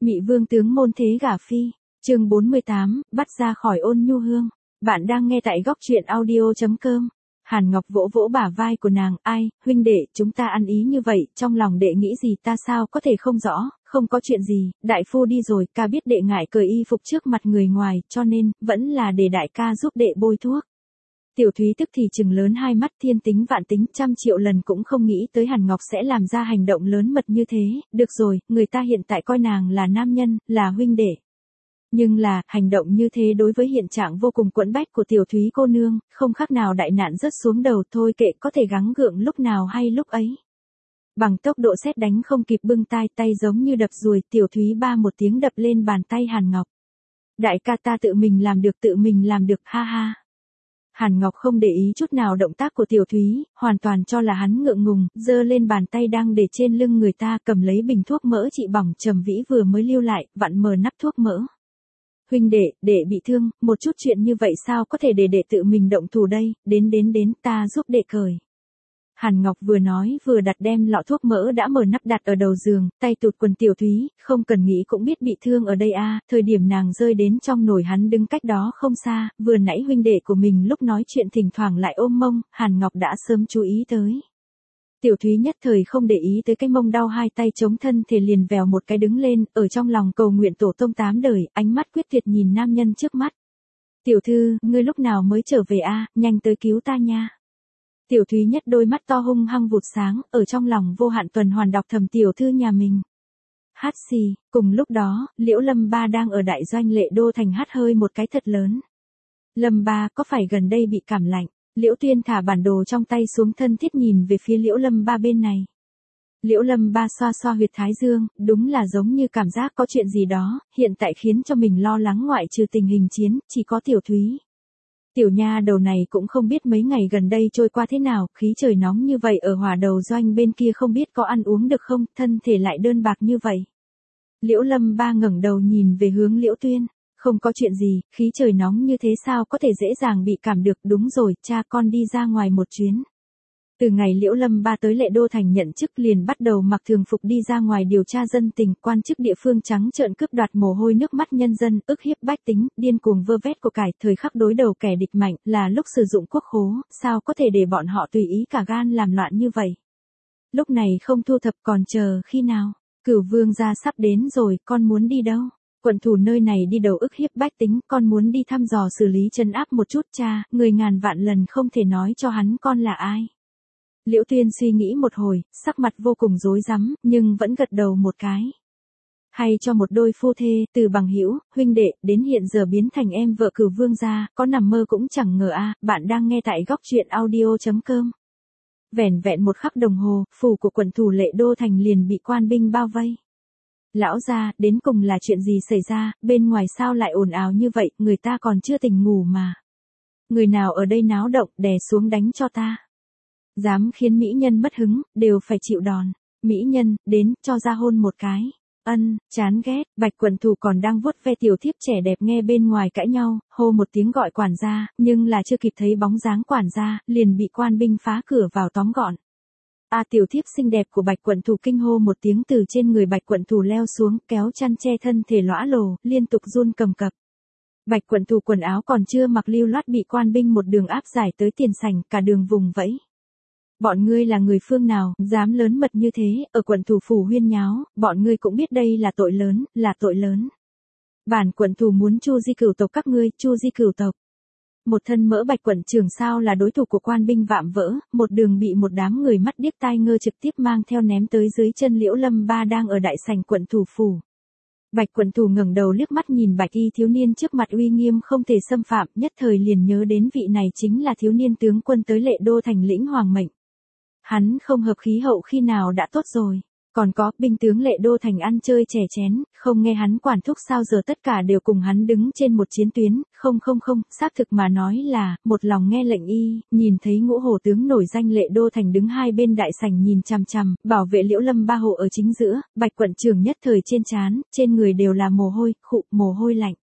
Mị vương tướng môn thế gả phi, chương 48, bắt ra khỏi Ôn Nhu Hương. Bạn đang nghe tại góc truyện audio.com. Hàn Ngọc vỗ vỗ bả vai của nàng, ai, huynh đệ, chúng ta ăn ý như vậy, trong lòng đệ nghĩ gì ta sao có thể không rõ, không có chuyện gì, đại phu đi rồi, ca biết đệ ngại cởi y phục trước mặt người ngoài, cho nên, vẫn là để đại ca giúp đệ bôi thuốc. Tiểu Thúy tức thì trừng lớn hai mắt, thiên tính vạn tính, 100.000.000 lần cũng không nghĩ tới Hàn Ngọc sẽ làm ra hành động lớn mật như thế, được rồi, người ta hiện tại coi nàng là nam nhân, là huynh đệ. Nhưng là, hành động như thế đối với hiện trạng vô cùng quẫn bách của Tiểu Thúy cô nương, không khác nào đại nạn rớt xuống đầu, thôi kệ, có thể gắng gượng lúc nào hay lúc ấy. Bằng tốc độ sét đánh không kịp bưng tay, tay giống như đập ruồi, Tiểu Thúy ba một tiếng đập lên bàn tay Hàn Ngọc. Đại ca ta tự mình làm được, ha ha. Hàn Ngọc không để ý chút nào động tác của Tiểu Thúy, hoàn toàn cho là hắn ngượng ngùng, giơ lên bàn tay đang để trên lưng người ta, cầm lấy bình thuốc mỡ trị bỏng Trầm Vĩ vừa mới lưu lại, vặn mở nắp thuốc mỡ. Huynh đệ bị thương, một chút chuyện như vậy sao có thể để đệ tự mình động thủ đây, đến, ta giúp đệ cởi. Hàn Ngọc vừa nói vừa đặt đem lọ thuốc mỡ đã mở nắp đặt ở đầu giường, tay tụt quần Tiểu Thúy, không cần nghĩ cũng biết bị thương ở đây a. Thời điểm nàng rơi đến trong nồi hắn đứng cách đó không xa, vừa nãy huynh đệ của mình lúc nói chuyện thỉnh thoảng lại ôm mông, Hàn Ngọc đã sớm chú ý tới. Tiểu Thúy nhất thời không để ý tới cái mông đau, hai tay chống thân thể liền vèo một cái đứng lên, ở trong lòng cầu nguyện tổ tông 8 đời, ánh mắt quyết tuyệt nhìn nam nhân trước mắt. Tiểu thư, ngươi lúc nào mới trở về a, nhanh tới cứu ta nha. Tiểu Thúy nhất đôi mắt to hung hăng vụt sáng, ở trong lòng vô hạn tuần hoàn đọc thầm tiểu thư nhà mình. Hát xì, cùng lúc đó, Liễu Lâm Ba đang ở đại doanh Lệ Đô thành hát hơi một cái thật lớn. Lâm Ba có phải gần đây bị cảm lạnh? Liễu Tuyên thả bản đồ trong tay xuống, thân thiết nhìn về phía Liễu Lâm Ba bên này. Liễu Lâm Ba xoa xoa huyệt thái dương, đúng là giống như cảm giác có chuyện gì đó, hiện tại khiến cho mình lo lắng, ngoại trừ tình hình chiến, chỉ có Tiểu Thúy. Tiểu nha đầu này cũng không biết mấy ngày gần đây trôi qua thế nào, khí trời nóng như vậy ở Hỏa Đầu doanh bên kia không biết có ăn uống được không, thân thể lại đơn bạc như vậy. Liễu Lâm Ba ngẩng đầu nhìn về hướng Liễu Tuyên, không có chuyện gì, khí trời nóng như thế sao có thể dễ dàng bị cảm được, đúng rồi, cha con đi ra ngoài một chuyến. Từ ngày Liễu Lâm Ba tới Lệ Đô thành nhận chức liền bắt đầu mặc thường phục đi ra ngoài điều tra dân tình, quan chức địa phương trắng trợn cướp đoạt mồ hôi nước mắt nhân dân, ức hiếp bách tính, điên cuồng vơ vét của cải, thời khắc đối đầu kẻ địch mạnh, là lúc sử dụng quốc khố, sao có thể để bọn họ tùy ý cả gan làm loạn như vậy. Lúc này không thu thập còn chờ khi nào? Cửu vương gia sắp đến rồi, con muốn đi đâu? Quận thủ nơi này đi đầu ức hiếp bách tính, con muốn đi thăm dò xử lý trấn áp một chút, cha, người ngàn vạn lần không thể nói cho hắn con là ai. Liễu Tuyên suy nghĩ một hồi, sắc mặt vô cùng rối rắm, nhưng vẫn gật đầu một cái. Hay cho một đôi phu thê, từ bằng hữu, huynh đệ, đến hiện giờ biến thành em vợ Cửu vương gia, có nằm mơ cũng chẳng ngờ a. Bạn đang nghe tại góc truyện audio.com. Vẻn vẹn một khắc đồng hồ, phủ của quận thủ Lệ Đô thành liền bị quan binh bao vây. Lão gia, đến cùng là chuyện gì xảy ra, bên ngoài sao lại ồn ào như vậy, người ta còn chưa tỉnh ngủ mà. Người nào ở đây náo động, đè xuống đánh cho ta. Dám khiến mỹ nhân mất hứng, đều phải chịu đòn. Mỹ nhân, đến, cho ra hôn một cái. Ân, chán ghét, Bạch quận thủ còn đang vuốt ve tiểu thiếp trẻ đẹp nghe bên ngoài cãi nhau, hô một tiếng gọi quản gia, nhưng là chưa kịp thấy bóng dáng quản gia, liền bị quan binh phá cửa vào tóm gọn. Tiểu thiếp xinh đẹp của Bạch quận thủ kinh hô một tiếng, từ trên người Bạch quận thủ leo xuống, kéo chăn che thân thể lõa lồ, liên tục run cầm cập. Bạch quận thủ quần áo còn chưa mặc lưu loát bị quan binh một đường áp giải tới tiền sảnh, cả đường vùng vẫy. Bọn ngươi là người phương nào, dám lớn mật như thế, ở quận thủ phủ huyên nháo, bọn ngươi cũng biết đây là tội lớn, là tội lớn. Bản quận thủ muốn chu di cửu tộc các ngươi, chu di cửu tộc. Một thân mỡ Bạch quận trưởng sao là đối thủ của quan binh vạm vỡ, một đường bị một đám người mắt điếc tai ngơ trực tiếp mang theo ném tới dưới chân Liễu Lâm Ba đang ở đại sảnh quận thủ phủ. Bạch quận thủ ngẩng đầu liếc mắt nhìn bạch y thiếu niên trước mặt uy nghiêm không thể xâm phạm, nhất thời liền nhớ đến vị này chính là thiếu niên tướng quân tới Lệ Đô thành lĩnh hoàng mệnh. Hắn không hợp khí hậu khi nào đã tốt rồi. Còn có, binh tướng Lệ Đô thành ăn chơi chè chén, không nghe hắn quản thúc sao giờ tất cả đều cùng hắn đứng trên một chiến tuyến, không, xác thực mà nói là, một lòng nghe lệnh y, nhìn thấy ngũ hổ tướng nổi danh Lệ Đô thành đứng hai bên đại sảnh nhìn chằm chằm, bảo vệ Liễu Lâm Ba hộ ở chính giữa, Bạch quận trưởng nhất thời trên trán, trên người đều là mồ hôi, mồ hôi lạnh.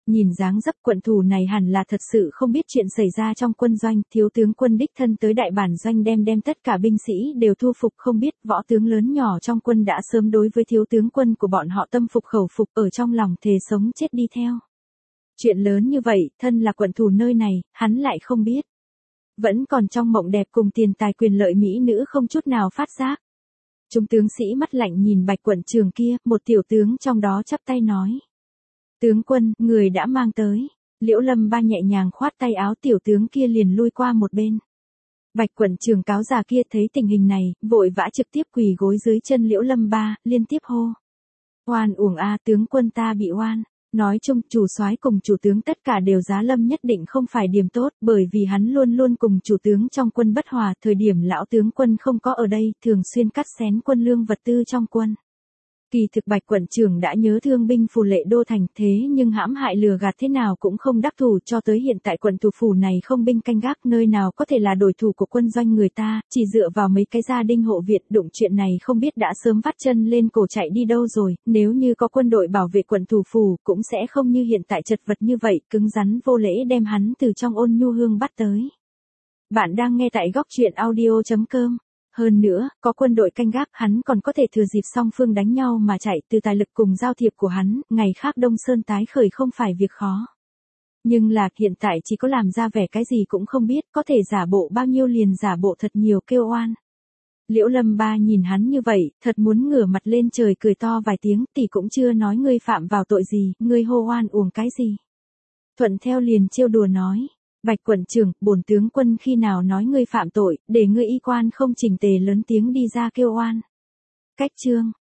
Nhìn dáng dấp quận thủ này hẳn là thật sự không biết chuyện xảy ra trong quân doanh, thiếu tướng quân đích thân tới đại bản doanh đem tất cả binh sĩ đều thu phục, không biết võ tướng lớn nhỏ trong quân đã sớm đối với thiếu tướng quân của bọn họ tâm phục khẩu phục, ở trong lòng thề sống chết đi theo. Chuyện lớn như vậy, thân là quận thủ nơi này, hắn lại không biết. Vẫn còn trong mộng đẹp cùng tiền tài quyền lợi mỹ nữ không chút nào phát giác. Trung tướng sĩ mắt lạnh nhìn Bạch quận trưởng kia, một tiểu tướng trong đó chắp tay nói. Tướng quân, người đã mang tới. Liễu Lâm Ba nhẹ nhàng khoát tay áo, tiểu tướng kia liền lui qua một bên. Bạch quận trưởng cáo già kia thấy tình hình này, vội vã trực tiếp quỳ gối dưới chân Liễu Lâm Ba, liên tiếp hô. Oan uổng a, tướng quân ta bị oan. Nói chung, chủ soái cùng chủ tướng tất cả đều giá Lâm nhất định không phải điểm tốt, bởi vì hắn luôn luôn cùng chủ tướng trong quân bất hòa, thời điểm lão tướng quân không có ở đây, thường xuyên cắt xén quân lương vật tư trong quân. Kỳ thực Bạch quận trưởng đã nhớ thương binh phù Lệ Đô thành, thế nhưng hãm hại lừa gạt thế nào cũng không đắc thủ, cho tới hiện tại quận thủ phủ này không binh canh gác, nơi nào có thể là đối thủ của quân doanh người ta, chỉ dựa vào mấy cái gia đình hộ viện, đụng chuyện này không biết đã sớm vắt chân lên cổ chạy đi đâu rồi, nếu như có quân đội bảo vệ quận thủ phủ, cũng sẽ không như hiện tại chật vật như vậy, cứng rắn vô lễ đem hắn từ trong Ôn Nhu Hương bắt tới. Bạn đang nghe tại góc truyện audio.com. Hơn nữa, có quân đội canh gác, hắn còn có thể thừa dịp song phương đánh nhau mà chạy, từ tài lực cùng giao thiệp của hắn, ngày khác Đông Sơn tái khởi không phải việc khó. Nhưng là, hiện tại chỉ có làm ra vẻ cái gì cũng không biết, có thể giả bộ bao nhiêu liền giả bộ thật nhiều, kêu oan. Liễu Lâm Ba nhìn hắn như vậy, thật muốn ngửa mặt lên trời cười to vài tiếng, tỷ cũng chưa nói ngươi phạm vào tội gì, ngươi hô oan uổng cái gì. Thuận theo liền trêu đùa nói. Bạch quận trưởng, bổn tướng quân khi nào nói ngươi phạm tội, để ngươi y quan không chỉnh tề lớn tiếng đi ra kêu oan. Cách chương.